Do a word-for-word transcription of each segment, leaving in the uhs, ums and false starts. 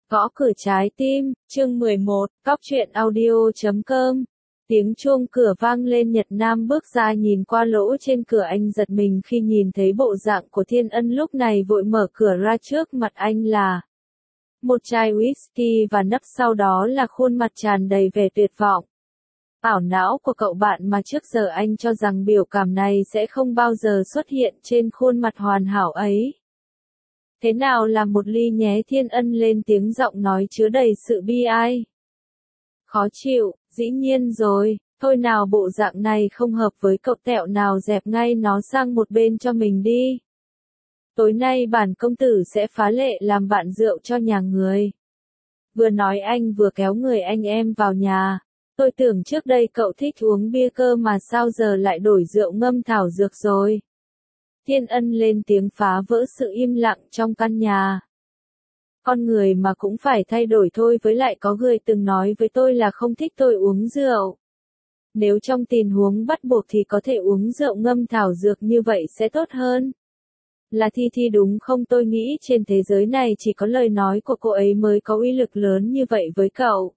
Gõ cửa trái tim, chương mười một, cóc truyện audio chấm com. Tiếng chuông cửa vang lên, Nhật Nam bước ra nhìn qua lỗ trên cửa, anh giật mình khi nhìn thấy bộ dạng của Thiên Ân lúc này, vội mở cửa ra. Trước mặt anh là một chai whisky và nắp sau đó là khuôn mặt tràn đầy vẻ tuyệt vọng. Ảo não của cậu bạn mà trước giờ anh cho rằng biểu cảm này sẽ không bao giờ xuất hiện trên khuôn mặt hoàn hảo ấy. Thế nào là một ly nhé? Thiên Ân lên tiếng, giọng nói chứa đầy sự bi ai. Khó chịu, dĩ nhiên rồi, thôi nào, bộ dạng này không hợp với cậu, tẹo nào dẹp ngay nó sang một bên cho mình đi. Tối nay bản công tử sẽ phá lệ làm bạn rượu cho nhà người. Vừa nói anh vừa kéo người anh em vào nhà. Tôi tưởng trước đây cậu thích uống bia cơ mà sao giờ lại đổi rượu ngâm thảo dược rồi. Thiên Ân lên tiếng phá vỡ sự im lặng trong căn nhà. Con người mà cũng phải thay đổi thôi, với lại có người từng nói với tôi là không thích tôi uống rượu. Nếu trong tình huống bắt buộc thì có thể uống rượu ngâm thảo dược, như vậy sẽ tốt hơn. Là Thi Thi đúng không? Tôi nghĩ trên thế giới này chỉ có lời nói của cô ấy mới có uy lực lớn như vậy với cậu.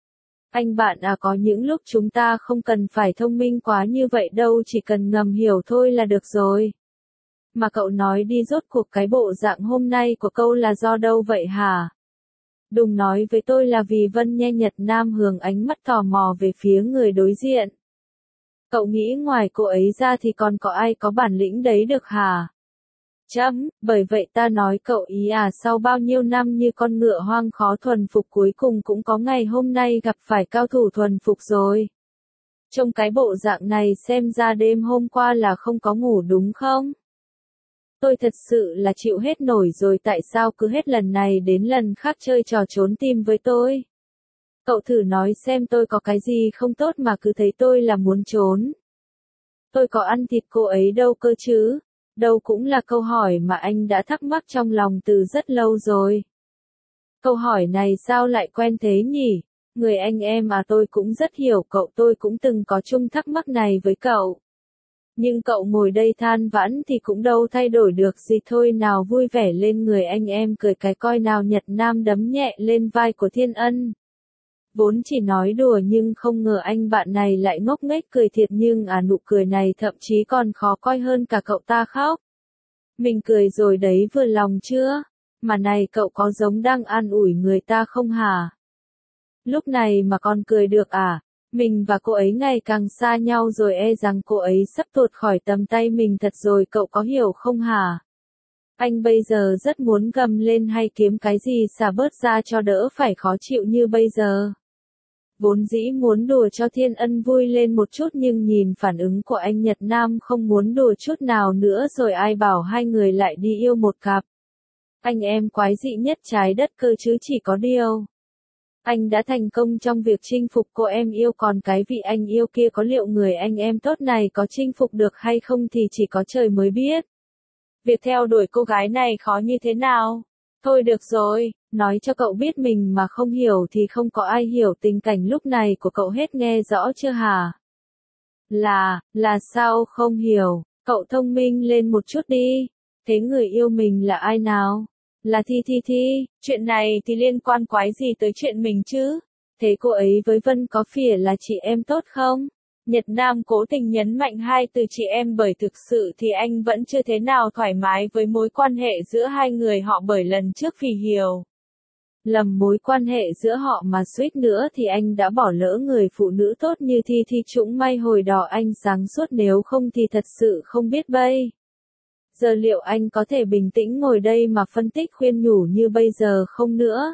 Anh bạn à, có những lúc chúng ta không cần phải thông minh quá như vậy đâu, chỉ cần ngầm hiểu thôi là được rồi. Mà cậu nói đi, rốt cuộc cái bộ dạng hôm nay của cậu là do đâu vậy hả? Đừng nói với tôi là vì Vân nhé. Nhật Nam hướng ánh mắt tò mò về phía người đối diện. Cậu nghĩ ngoài cô ấy ra thì còn có ai có bản lĩnh đấy được hả? Chấm, bởi vậy ta nói cậu ý à, sau bao nhiêu năm như con ngựa hoang khó thuần phục, cuối cùng cũng có ngày hôm nay gặp phải cao thủ thuần phục rồi. Trong cái bộ dạng này xem ra đêm hôm qua là không có ngủ đúng không? Tôi thật sự là chịu hết nổi rồi, tại sao cứ hết lần này đến lần khác chơi trò trốn tìm với tôi? Cậu thử nói xem tôi có cái gì không tốt mà cứ thấy tôi là muốn trốn. Tôi có ăn thịt cô ấy đâu cơ chứ? Đâu cũng là câu hỏi mà anh đã thắc mắc trong lòng từ rất lâu rồi. Câu hỏi này sao lại quen thế nhỉ? Người anh em à, tôi cũng rất hiểu cậu, tôi cũng từng có chung thắc mắc này với cậu. Nhưng cậu ngồi đây than vãn thì cũng đâu thay đổi được gì, thôi nào vui vẻ lên, người anh em cười cái coi nào. Nhật Nam đấm nhẹ lên vai của Thiên Ân. Vốn chỉ nói đùa nhưng không ngờ anh bạn này lại ngốc nghếch cười thiệt, nhưng à nụ cười này thậm chí còn khó coi hơn cả cậu ta khóc. Mình cười rồi đấy, vừa lòng chưa? Mà này, cậu có giống đang an ủi người ta không hả? Lúc này mà còn cười được à? Mình và cô ấy ngày càng xa nhau rồi, e rằng cô ấy sắp tuột khỏi tầm tay mình thật rồi, cậu có hiểu không hả? Anh bây giờ rất muốn gầm lên hay kiếm cái gì xả bớt ra cho đỡ phải khó chịu như bây giờ. Vốn dĩ muốn đùa cho Thiên Ân vui lên một chút, nhưng nhìn phản ứng của anh Nhật Nam không muốn đùa chút nào nữa rồi, ai bảo hai người lại đi yêu một cặp. Anh em quái dị nhất trái đất cơ chứ, chỉ có điều. Anh đã thành công trong việc chinh phục cô em yêu, còn cái vị anh yêu kia có liệu người anh em tốt này có chinh phục được hay không thì chỉ có trời mới biết. Việc theo đuổi cô gái này khó như thế nào? Thôi được rồi, nói cho cậu biết mình mà không hiểu thì không có ai hiểu tình cảnh lúc này của cậu hết, nghe rõ chưa hả? Là, là sao không hiểu? Cậu thông minh lên một chút đi. Thế người yêu mình là ai nào? Là Thi Thi Thi. Chuyện này thì liên quan quái gì tới chuyện mình chứ? Thế cô ấy với Vân có phải là chị em tốt không? Nhật Nam cố tình nhấn mạnh hai từ chị em, bởi thực sự thì anh vẫn chưa thế nào thoải mái với mối quan hệ giữa hai người họ, bởi lần trước vì hiểu lầm mối quan hệ giữa họ mà suýt nữa thì anh đã bỏ lỡ người phụ nữ tốt như Thi Thi. Chúng may hồi đó anh sáng suốt, nếu không thì thật sự không biết bây giờ liệu anh có thể bình tĩnh ngồi đây mà phân tích khuyên nhủ như bây giờ không nữa.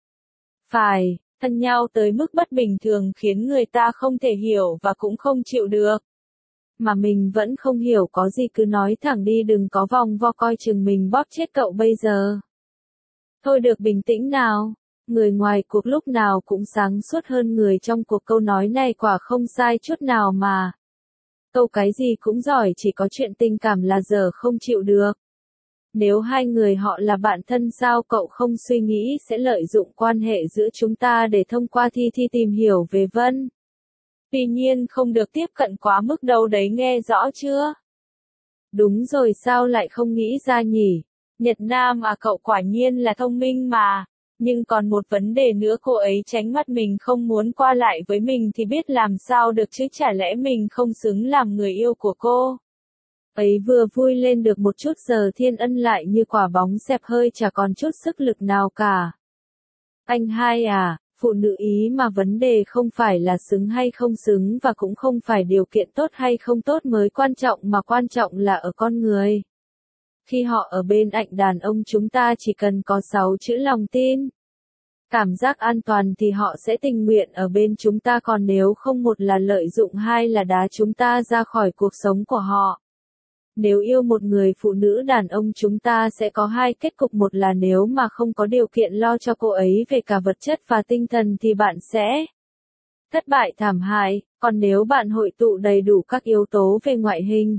Phải, thân nhau tới mức bất bình thường khiến người ta không thể hiểu và cũng không chịu được. Mà mình vẫn không hiểu có gì, cứ nói thẳng đi, đừng có vòng vo coi chừng mình bóp chết cậu bây giờ. Thôi được, bình tĩnh nào. Người ngoài cuộc lúc nào cũng sáng suốt hơn người trong cuộc, câu nói này quả không sai chút nào mà. Câu cái gì cũng giỏi, chỉ có chuyện tình cảm là giờ không chịu được. Nếu hai người họ là bạn thân, sao cậu không suy nghĩ sẽ lợi dụng quan hệ giữa chúng ta để thông qua Thi Thi tìm hiểu về Vân? Tuy nhiên không được tiếp cận quá mức đâu đấy, nghe rõ chưa? Đúng rồi, sao lại không nghĩ ra nhỉ? Nhật Nam à, cậu quả nhiên là thông minh mà. Nhưng còn một vấn đề nữa, cô ấy tránh mặt mình không muốn qua lại với mình thì biết làm sao được chứ, chả lẽ mình không xứng làm người yêu của cô. Ấy vừa vui lên được một chút giờ Thiên Ân lại như quả bóng xẹp hơi chả còn chút sức lực nào cả. Anh hai à, phụ nữ ý mà vấn đề không phải là xứng hay không xứng và cũng không phải điều kiện tốt hay không tốt mới quan trọng mà quan trọng là ở con người. Khi họ ở bên cạnh đàn ông chúng ta chỉ cần có sáu chữ lòng tin, cảm giác an toàn thì họ sẽ tình nguyện ở bên chúng ta, còn nếu không, một là lợi dụng, hai là đá chúng ta ra khỏi cuộc sống của họ. Nếu yêu một người phụ nữ, đàn ông chúng ta sẽ có hai kết cục, một là nếu mà không có điều kiện lo cho cô ấy về cả vật chất và tinh thần thì bạn sẽ thất bại thảm hại, còn nếu bạn hội tụ đầy đủ các yếu tố về ngoại hình,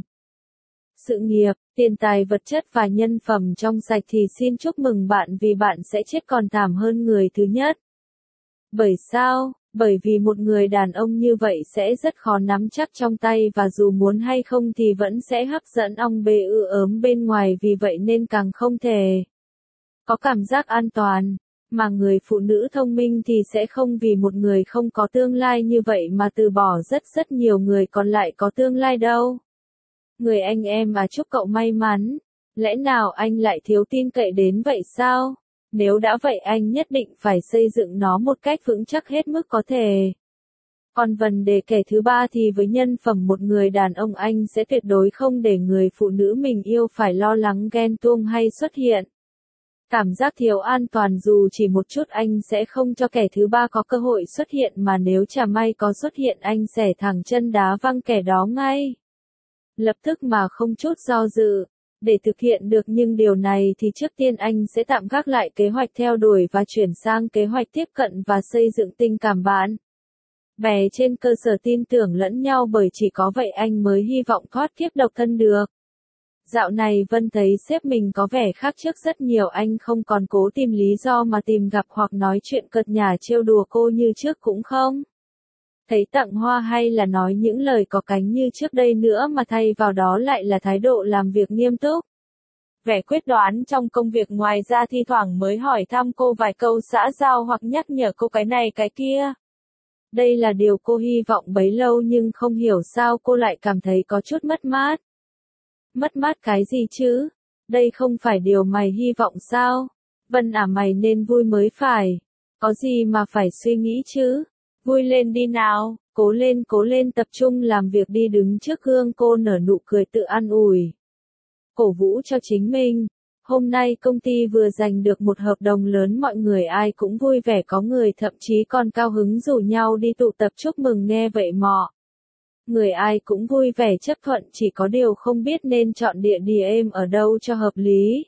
sự nghiệp, tiền tài vật chất và nhân phẩm trong sạch thì xin chúc mừng bạn, vì bạn sẽ chết còn thảm hơn người thứ nhất. Bởi sao? Bởi vì một người đàn ông như vậy sẽ rất khó nắm chắc trong tay và dù muốn hay không thì vẫn sẽ hấp dẫn ong bê ư ớm bên ngoài, vì vậy nên càng không thể có cảm giác an toàn. Mà người phụ nữ thông minh thì sẽ không vì một người không có tương lai như vậy mà từ bỏ rất rất nhiều người còn lại có tương lai đâu. Người anh em à, chúc cậu may mắn. Lẽ nào anh lại thiếu tin cậy đến vậy sao? Nếu đã vậy anh nhất định phải xây dựng nó một cách vững chắc hết mức có thể. Còn vấn đề kẻ thứ ba thì với nhân phẩm một người đàn ông, anh sẽ tuyệt đối không để người phụ nữ mình yêu phải lo lắng ghen tuông hay xuất hiện cảm giác thiếu an toàn dù chỉ một chút. Anh sẽ không cho kẻ thứ ba có cơ hội xuất hiện, mà nếu chả may có xuất hiện anh sẽ thẳng chân đá văng kẻ đó ngay lập tức mà không chút do dự. Để thực hiện được nhưng điều này thì trước tiên anh sẽ tạm gác lại kế hoạch theo đuổi và chuyển sang kế hoạch tiếp cận và xây dựng tình cảm bạn bè trên cơ sở tin tưởng lẫn nhau, bởi chỉ có vậy anh mới hy vọng thoát kiếp độc thân được. Dạo này Vân thấy sếp mình có vẻ khác trước rất nhiều, anh không còn cố tìm lý do mà tìm gặp hoặc nói chuyện cợt nhả trêu đùa cô như trước, cũng không thấy tặng hoa hay là nói những lời có cánh như trước đây nữa, mà thay vào đó lại là thái độ làm việc nghiêm túc, vẻ quyết đoán trong công việc. Ngoài ra thi thoảng mới hỏi thăm cô vài câu xã giao hoặc nhắc nhở cô cái này cái kia. Đây là điều cô hy vọng bấy lâu nhưng không hiểu sao cô lại cảm thấy có chút mất mát. Mất mát cái gì chứ? Đây không phải điều mày hy vọng sao? Vân à, mày nên vui mới phải. Có gì mà phải suy nghĩ chứ? Vui lên đi nào, cố lên cố lên, tập trung làm việc đi. Đứng trước gương cô nở nụ cười tự an ủi, cổ vũ cho chính mình. Hôm nay công ty vừa giành được một hợp đồng lớn, mọi người ai cũng vui vẻ, có người thậm chí còn cao hứng rủ nhau đi tụ tập chúc mừng. Nghe vậy mọi người ai cũng vui vẻ chấp thuận, chỉ có điều không biết nên chọn địa điểm ở đâu cho hợp lý.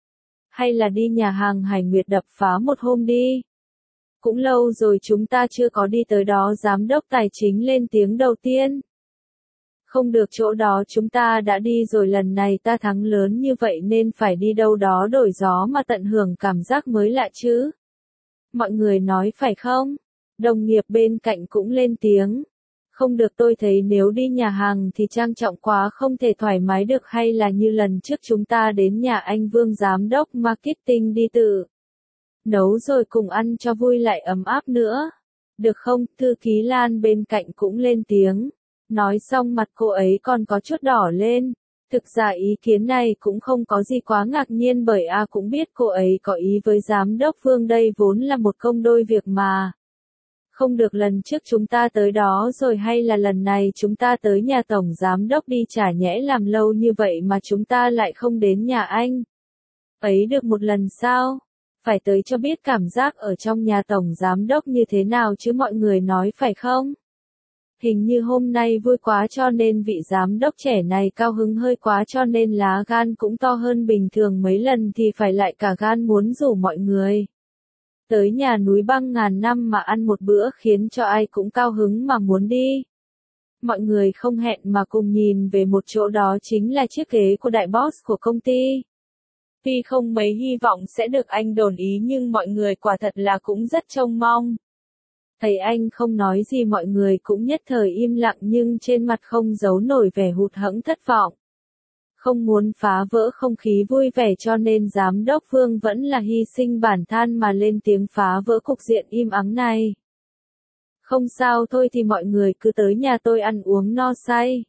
Hay là đi nhà hàng Hải Nguyệt đập phá một hôm đi. Cũng lâu rồi chúng ta chưa có đi tới đó. Giám đốc tài chính lên tiếng đầu tiên. Không được, chỗ đó chúng ta đã đi rồi, lần này ta thắng lớn như vậy nên phải đi đâu đó đổi gió mà tận hưởng cảm giác mới lạ chứ. Mọi người nói phải không? Đồng nghiệp bên cạnh cũng lên tiếng. Không được, tôi thấy nếu đi nhà hàng thì trang trọng quá, không thể thoải mái được. Hay là như lần trước chúng ta đến nhà anh Vương giám đốc marketing đi tự nấu rồi cùng ăn cho vui lại ấm áp nữa. Được không? Thư ký Lan bên cạnh cũng lên tiếng. Nói xong mặt cô ấy còn có chút đỏ lên. Thực ra ý kiến này cũng không có gì quá ngạc nhiên, bởi A cũng biết cô ấy có ý với giám đốc Vương, đây vốn là một công đôi việc mà. Không được, lần trước chúng ta tới đó rồi, hay là lần này chúng ta tới nhà tổng giám đốc đi, chả nhẽ làm lâu như vậy mà chúng ta lại không đến nhà anh ấy được một lần sao? Phải tới cho biết cảm giác ở trong nhà tổng giám đốc như thế nào chứ, mọi người nói phải không? Hình như hôm nay vui quá cho nên vị giám đốc trẻ này cao hứng hơi quá, cho nên lá gan cũng to hơn bình thường mấy lần, thì phải lại cả gan muốn rủ mọi người tới nhà núi băng ngàn năm mà ăn một bữa, khiến cho ai cũng cao hứng mà muốn đi. Mọi người không hẹn mà cùng nhìn về một chỗ, đó chính là chiếc ghế của đại boss của công ty. Tuy không mấy hy vọng sẽ được anh đồng ý nhưng mọi người quả thật là cũng rất trông mong. Thấy anh không nói gì mọi người cũng nhất thời im lặng, nhưng trên mặt không giấu nổi vẻ hụt hẫng thất vọng. Không muốn phá vỡ không khí vui vẻ cho nên giám đốc Vương vẫn là hy sinh bản thân mà lên tiếng phá vỡ cục diện im ắng này. Không sao thôi thì mọi người cứ tới nhà tôi ăn uống no say.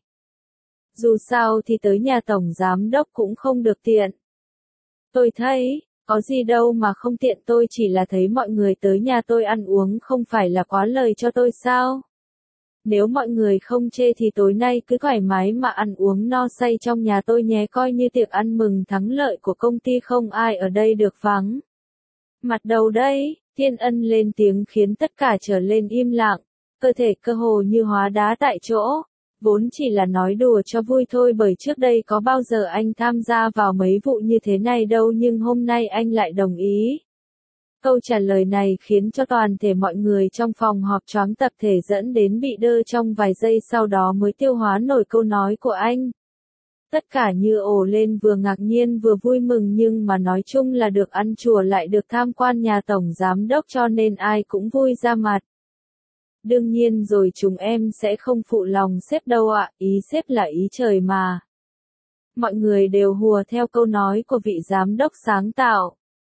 Dù sao thì tới nhà tổng giám đốc cũng không được tiện. Tôi thấy, có gì đâu mà không tiện, tôi chỉ là thấy mọi người tới nhà tôi ăn uống không phải là quá lời cho tôi sao? Nếu mọi người không chê thì tối nay cứ thoải mái mà ăn uống no say trong nhà tôi nhé, coi như tiệc ăn mừng thắng lợi của công ty, không ai ở đây được vắng. Mặt đầu đây, Thiên Ân lên tiếng khiến tất cả trở lên im lặng, cơ thể cơ hồ như hóa đá tại chỗ. Vốn chỉ là nói đùa cho vui thôi, bởi trước đây có bao giờ anh tham gia vào mấy vụ như thế này đâu, nhưng hôm nay anh lại đồng ý. Câu trả lời này khiến cho toàn thể mọi người trong phòng họp choáng tập thể, dẫn đến bị đơ trong vài giây sau đó mới tiêu hóa nổi câu nói của anh. Tất cả như ồ lên, vừa ngạc nhiên vừa vui mừng, nhưng mà nói chung là được ăn chùa lại được tham quan nhà tổng giám đốc cho nên ai cũng vui ra mặt. Đương nhiên rồi, chúng em sẽ không phụ lòng sếp đâu ạ, ý sếp là ý trời mà. Mọi người đều hùa theo câu nói của vị giám đốc sáng tạo.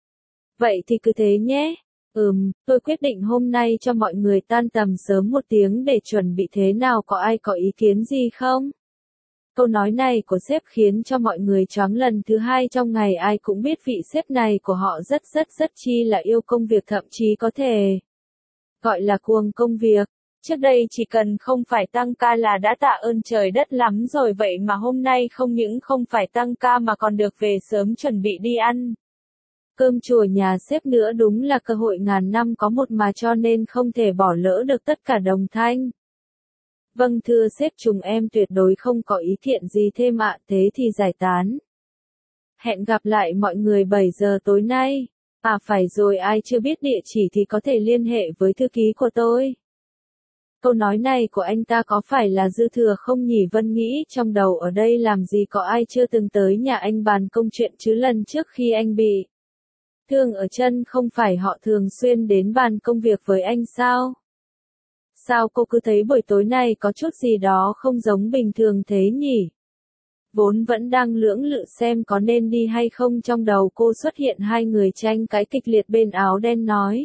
Vậy thì cứ thế nhé. Ừm, tôi quyết định hôm nay cho mọi người tan tầm sớm một tiếng để chuẩn bị, thế nào, có ai có ý kiến gì không? Câu nói này của sếp khiến cho mọi người choáng lần thứ hai trong ngày, ai cũng biết vị sếp này của họ rất rất rất chi là yêu công việc, thậm chí có thể gọi là cuồng công việc. Trước đây chỉ cần không phải tăng ca là đã tạ ơn trời đất lắm rồi, vậy mà hôm nay không những không phải tăng ca mà còn được về sớm chuẩn bị đi ăn cơm chùa nhà sếp nữa, đúng là cơ hội ngàn năm có một mà, cho nên không thể bỏ lỡ được tất cả đồng thanh. Vâng thưa sếp, chúng em tuyệt đối không có ý thiện gì thêm ạ, thế thì giải tán. Hẹn gặp lại mọi người bảy giờ tối nay. À phải rồi, ai chưa biết địa chỉ thì có thể liên hệ với thư ký của tôi. Câu nói này của anh ta có phải là dư thừa không nhỉ? Vân nghĩ trong đầu, ở đây làm gì có ai chưa từng tới nhà anh bàn công chuyện chứ, lần trước khi anh bị thương ở chân không phải họ thường xuyên đến bàn công việc với anh sao? Sao cô cứ thấy buổi tối này có chút gì đó không giống bình thường thế nhỉ? Vốn vẫn đang lưỡng lự xem có nên đi hay không, trong đầu cô xuất hiện hai người tranh cãi kịch liệt, bên áo đen nói.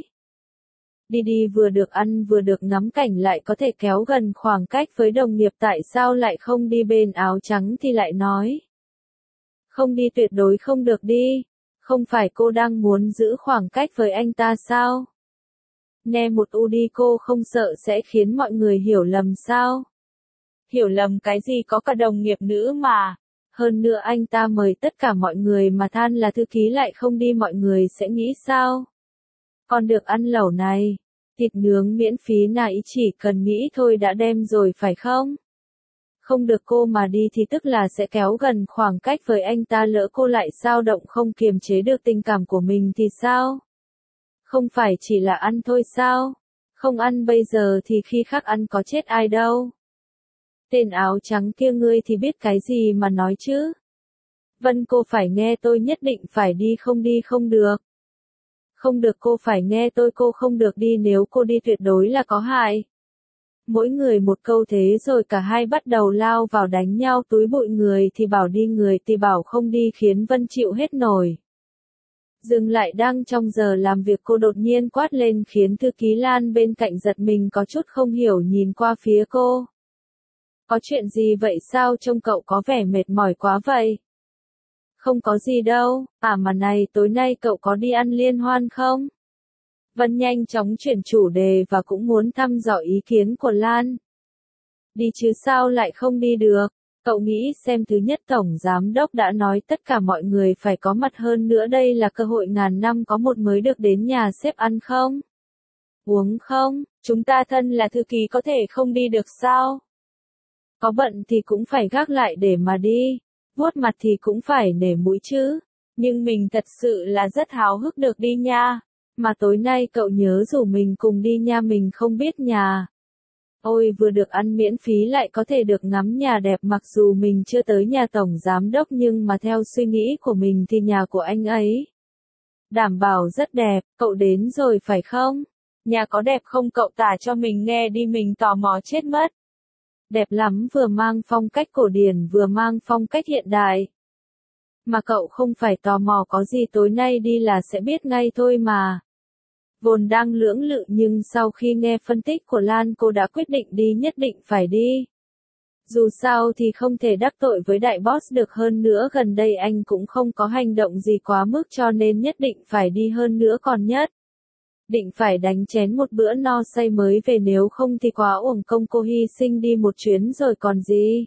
Đi đi vừa được ăn vừa được ngắm cảnh lại có thể kéo gần khoảng cách với đồng nghiệp, tại sao lại không đi? Bên áo trắng thì lại nói. Không đi, tuyệt đối không được đi. Không phải cô đang muốn giữ khoảng cách với anh ta sao? Nè một u đi, cô không sợ sẽ khiến mọi người hiểu lầm sao? Hiểu lầm cái gì, có cả đồng nghiệp nữ mà. Hơn nữa anh ta mời tất cả mọi người mà than là thư ký lại không đi, mọi người sẽ nghĩ sao? Còn được ăn lẩu này, thịt nướng miễn phí này, chỉ cần nghĩ thôi đã đem rồi phải không? Không được, cô mà đi thì tức là sẽ kéo gần khoảng cách với anh ta, lỡ cô lại dao động không kiềm chế được tình cảm của mình thì sao? Không phải chỉ là ăn thôi sao? Không ăn bây giờ thì khi khác ăn có chết ai đâu. Tên áo trắng kia, ngươi thì biết cái gì mà nói chứ? Vân, cô phải nghe tôi, nhất định phải đi, không đi không được. Không được, cô phải nghe tôi, cô không được đi, nếu cô đi tuyệt đối là có hại. Mỗi người một câu thế rồi cả hai bắt đầu lao vào đánh nhau, túi bụi, người thì bảo đi người thì bảo không đi, khiến Vân chịu hết nổi. Dừng lại, đang trong giờ làm việc cô đột nhiên quát lên khiến thư ký Lan bên cạnh giật mình, có chút không hiểu nhìn qua phía cô. Có chuyện gì vậy, sao trông cậu có vẻ mệt mỏi quá vậy? Không có gì đâu, à mà này, tối nay cậu có đi ăn liên hoan không? Vân nhanh chóng chuyển chủ đề và cũng muốn thăm dò ý kiến của Lan. Đi chứ sao lại không đi được? Cậu nghĩ xem, thứ nhất tổng giám đốc đã nói tất cả mọi người phải có mặt, hơn nữa đây là cơ hội ngàn năm có một mới được đến nhà sếp ăn không? Uống không? Chúng ta thân là thư ký có thể không đi được sao? Có bận thì cũng phải gác lại để mà đi. Vuốt mặt thì cũng phải nể mũi chứ. Nhưng mình thật sự là rất háo hức được đi nha. Mà tối nay cậu nhớ rủ mình cùng đi nha, mình không biết nhà. Ôi, vừa được ăn miễn phí lại có thể được ngắm nhà đẹp, mặc dù mình chưa tới nhà tổng giám đốc nhưng mà theo suy nghĩ của mình thì nhà của anh ấy đảm bảo rất đẹp. Cậu đến rồi phải không? Nhà có đẹp không, cậu tả cho mình nghe đi, mình tò mò chết mất. Đẹp lắm, vừa mang phong cách cổ điển vừa mang phong cách hiện đại. Mà cậu không phải tò mò có gì tối nay đi là sẽ biết ngay thôi mà. Vốn đang lưỡng lự nhưng sau khi nghe phân tích của Lan cô đã quyết định đi, nhất định phải đi. Dù sao thì không thể đắc tội với đại boss được, hơn nữa gần đây anh cũng không có hành động gì quá mức cho nên nhất định phải đi, hơn nữa còn nhất định phải đánh chén một bữa no say mới về, nếu không thì quá uổng công, cô hy sinh đi một chuyến rồi còn gì.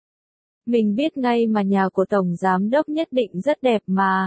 Mình biết ngay mà, nhà của Tổng Giám Đốc nhất định rất đẹp mà.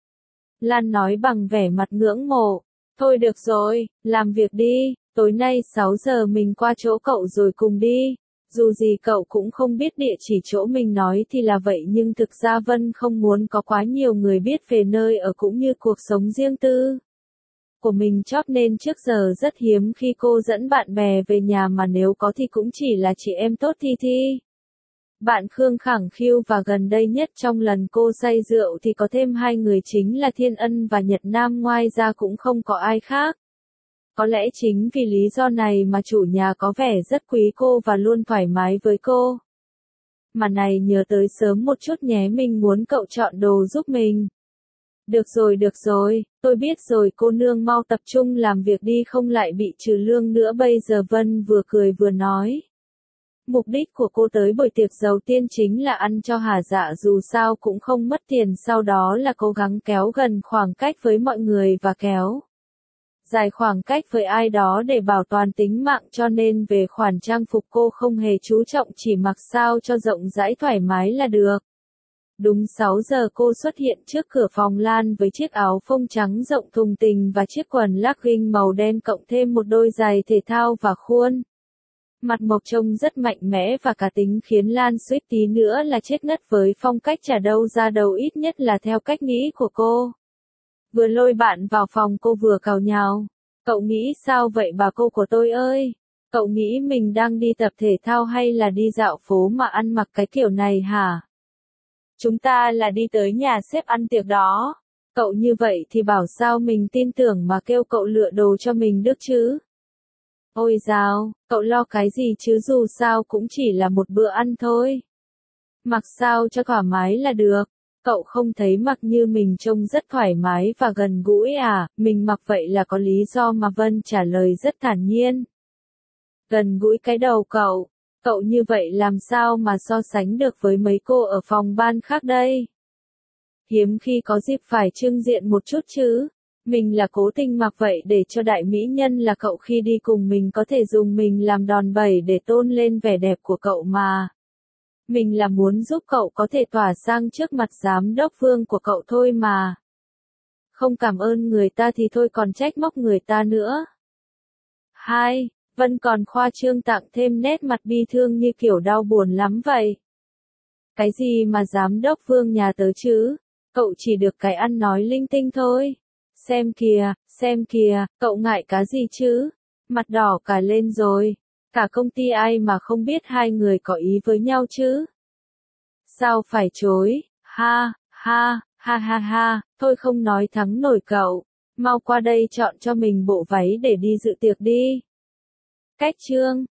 Lan nói bằng vẻ mặt ngưỡng mộ. Thôi được rồi, làm việc đi, tối nay sáu giờ mình qua chỗ cậu rồi cùng đi. Dù gì cậu cũng không biết địa chỉ chỗ mình nói thì là vậy, nhưng thực ra Vân không muốn có quá nhiều người biết về nơi ở cũng như cuộc sống riêng tư của mình, chót nên trước giờ rất hiếm khi cô dẫn bạn bè về nhà, mà nếu có thì cũng chỉ là chị em tốt Thi Thi, bạn Khương Khẳng Khiu, và gần đây nhất trong lần cô say rượu thì có thêm hai người, chính là Thiên Ân và Nhật Nam, ngoài ra cũng không có ai khác. Có lẽ chính vì lý do này mà chủ nhà có vẻ rất quý cô và luôn thoải mái với cô. Mà này, nhớ tới sớm một chút nhé, mình muốn cậu chọn đồ giúp mình. Được rồi được rồi, tôi biết rồi cô nương, mau tập trung làm việc đi không lại bị trừ lương nữa bây giờ. Vân vừa cười vừa nói. Mục đích của cô tới buổi tiệc đầu tiên chính là ăn cho hả dạ, dù sao cũng không mất tiền, sau đó là cố gắng kéo gần khoảng cách với mọi người và kéo dài khoảng cách với ai đó để bảo toàn tính mạng, cho nên về khoản trang phục cô không hề chú trọng, chỉ mặc sao cho rộng rãi thoải mái là được. Đúng sáu giờ cô xuất hiện trước cửa phòng Lan với chiếc áo phông trắng rộng thùng tình và chiếc quần legging màu đen cộng thêm một đôi giày thể thao và khuôn mặt mộc trông rất mạnh mẽ và cá tính, khiến Lan suýt tí nữa là chết ngất với phong cách trả đâu ra đầu, ít nhất là theo cách nghĩ của cô. Vừa lôi bạn vào phòng cô vừa càu nhàu. Cậu nghĩ sao vậy bà cô của tôi ơi? Cậu nghĩ mình đang đi tập thể thao hay là đi dạo phố mà ăn mặc cái kiểu này hả? Chúng ta là đi tới nhà sếp ăn tiệc đó. Cậu như vậy thì bảo sao mình tin tưởng mà kêu cậu lựa đồ cho mình được chứ? Ôi dào, cậu lo cái gì chứ, dù sao cũng chỉ là một bữa ăn thôi. Mặc sao cho thoải mái là được. Cậu không thấy mặc như mình trông rất thoải mái và gần gũi à? Mình mặc vậy là có lý do mà. Vân trả lời rất thản nhiên. Gần gũi cái đầu cậu. Cậu như vậy làm sao mà so sánh được với mấy cô ở phòng ban khác đây? Hiếm khi có dịp phải trưng diện một chút chứ. Mình là cố tình mặc vậy để cho đại mỹ nhân là cậu khi đi cùng mình có thể dùng mình làm đòn bẩy để tôn lên vẻ đẹp của cậu mà. Mình là muốn giúp cậu có thể tỏa sang trước mặt giám đốc Vương của cậu thôi mà. Không cảm ơn người ta thì thôi còn trách móc người ta nữa. Hai, Vân còn khoa trương tặng thêm nét mặt bi thương như kiểu đau buồn lắm vậy. Cái gì mà giám đốc Vương nhà tớ chứ? Cậu chỉ được cái ăn nói linh tinh thôi. Xem kìa, xem kìa, cậu ngại cá gì chứ? Mặt đỏ cả lên rồi. Cả công ty ai mà không biết hai người có ý với nhau chứ? Sao phải chối? Ha, ha, ha ha ha, thôi không nói thắng nổi cậu. Mau qua đây chọn cho mình bộ váy để đi dự tiệc đi. Cách chương